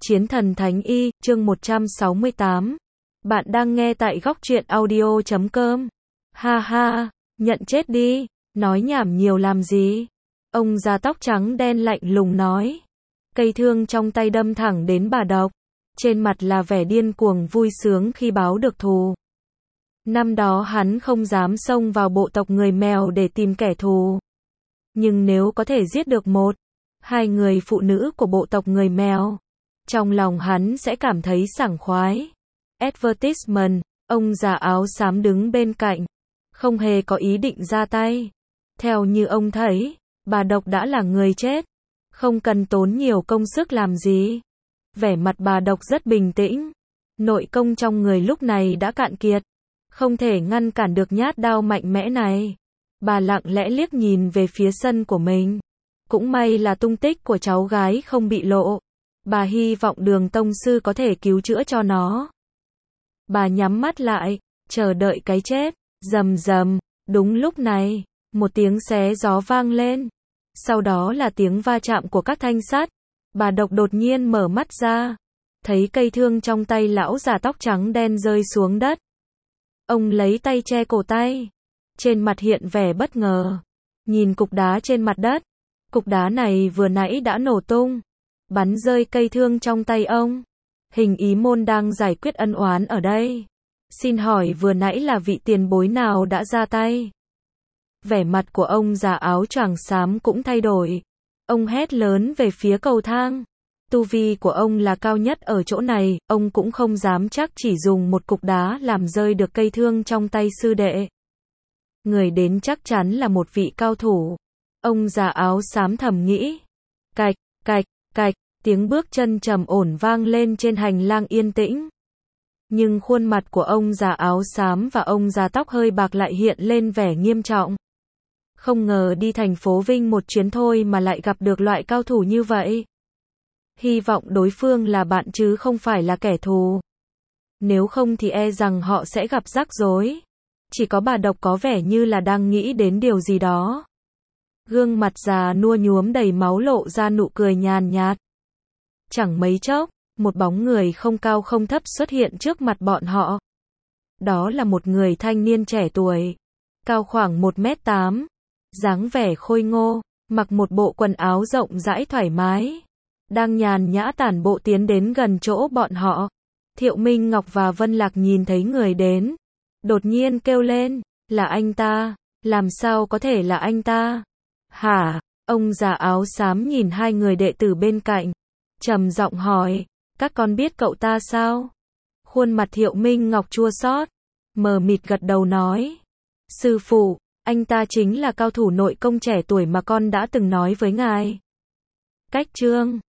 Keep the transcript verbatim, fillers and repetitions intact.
Chiến thần Thánh Y, chương một trăm sáu mươi tám. Bạn đang nghe tại góc truyện audio chấm com. Ha ha, nhận chết đi, nói nhảm nhiều làm gì? Ông già tóc trắng đen lạnh lùng nói. Cây thương trong tay đâm thẳng đến bà độc. Trên mặt là vẻ điên cuồng vui sướng khi báo được thù. Năm đó hắn không dám xông vào bộ tộc người mèo để tìm kẻ thù. Nhưng nếu có thể giết được một, hai người phụ nữ của bộ tộc người mèo, trong lòng hắn sẽ cảm thấy sảng khoái. Advertisement, ông già áo xám đứng bên cạnh, không hề có ý định ra tay. Theo như ông thấy, bà độc đã là người chết, không cần tốn nhiều công sức làm gì. Vẻ mặt bà độc rất bình tĩnh, nội công trong người lúc này đã cạn kiệt, không thể ngăn cản được nhát đao mạnh mẽ này. Bà lặng lẽ liếc nhìn về phía sân của mình. Cũng may là tung tích của cháu gái không bị lộ. Bà hy vọng Đường tông sư có thể cứu chữa cho nó. Bà nhắm mắt lại, chờ đợi cái chết. Rầm rầm, đúng lúc này, một tiếng xé gió vang lên. Sau đó là tiếng va chạm của các thanh sắt. Bà độc đột nhiên mở mắt ra, thấy cây thương trong tay lão già tóc trắng đen rơi xuống đất. Ông lấy tay che cổ tay, trên mặt hiện vẻ bất ngờ, nhìn cục đá trên mặt đất. Cục đá này vừa nãy đã nổ tung, bắn rơi cây thương trong tay ông. Hình ý môn đang giải quyết ân oán ở đây. Xin hỏi vừa nãy là vị tiền bối nào đã ra tay? Vẻ mặt của ông già áo choàng xám cũng thay đổi. Ông hét lớn về phía cầu thang. Tu vi của ông là cao nhất ở chỗ này, ông cũng không dám chắc chỉ dùng một cục đá làm rơi được cây thương trong tay sư đệ. Người đến chắc chắn là một vị cao thủ. Ông già áo xám thầm nghĩ. Cạch, cạch, cạch, tiếng bước chân trầm ổn vang lên trên hành lang yên tĩnh. Nhưng khuôn mặt của ông già áo xám và ông già tóc hơi bạc lại hiện lên vẻ nghiêm trọng. Không ngờ đi thành phố Vinh một chuyến thôi mà lại gặp được loại cao thủ như vậy. Hy vọng đối phương là bạn chứ không phải là kẻ thù. Nếu không thì e rằng họ sẽ gặp rắc rối. Chỉ có bà độc có vẻ như là đang nghĩ đến điều gì đó. Gương mặt già nua nhuốm đầy máu lộ ra nụ cười nhàn nhạt. Chẳng mấy chốc, một bóng người không cao không thấp xuất hiện trước mặt bọn họ. Đó là một người thanh niên trẻ tuổi, cao khoảng một mét tám, dáng vẻ khôi ngô, mặc một bộ quần áo rộng rãi thoải mái, đang nhàn nhã tản bộ tiến đến gần chỗ bọn họ. Thiệu Minh Ngọc và Vân Lạc nhìn thấy người đến, đột nhiên kêu lên, là anh ta, làm sao có thể là anh ta? Hả? Ông già áo xám nhìn hai người đệ tử bên cạnh, trầm giọng hỏi, các con biết cậu ta sao? Khuôn mặt Thiệu Minh Ngọc chua xót, mờ mịt gật đầu nói, sư phụ, anh ta chính là cao thủ nội công trẻ tuổi mà con đã từng nói với ngài. Cách chương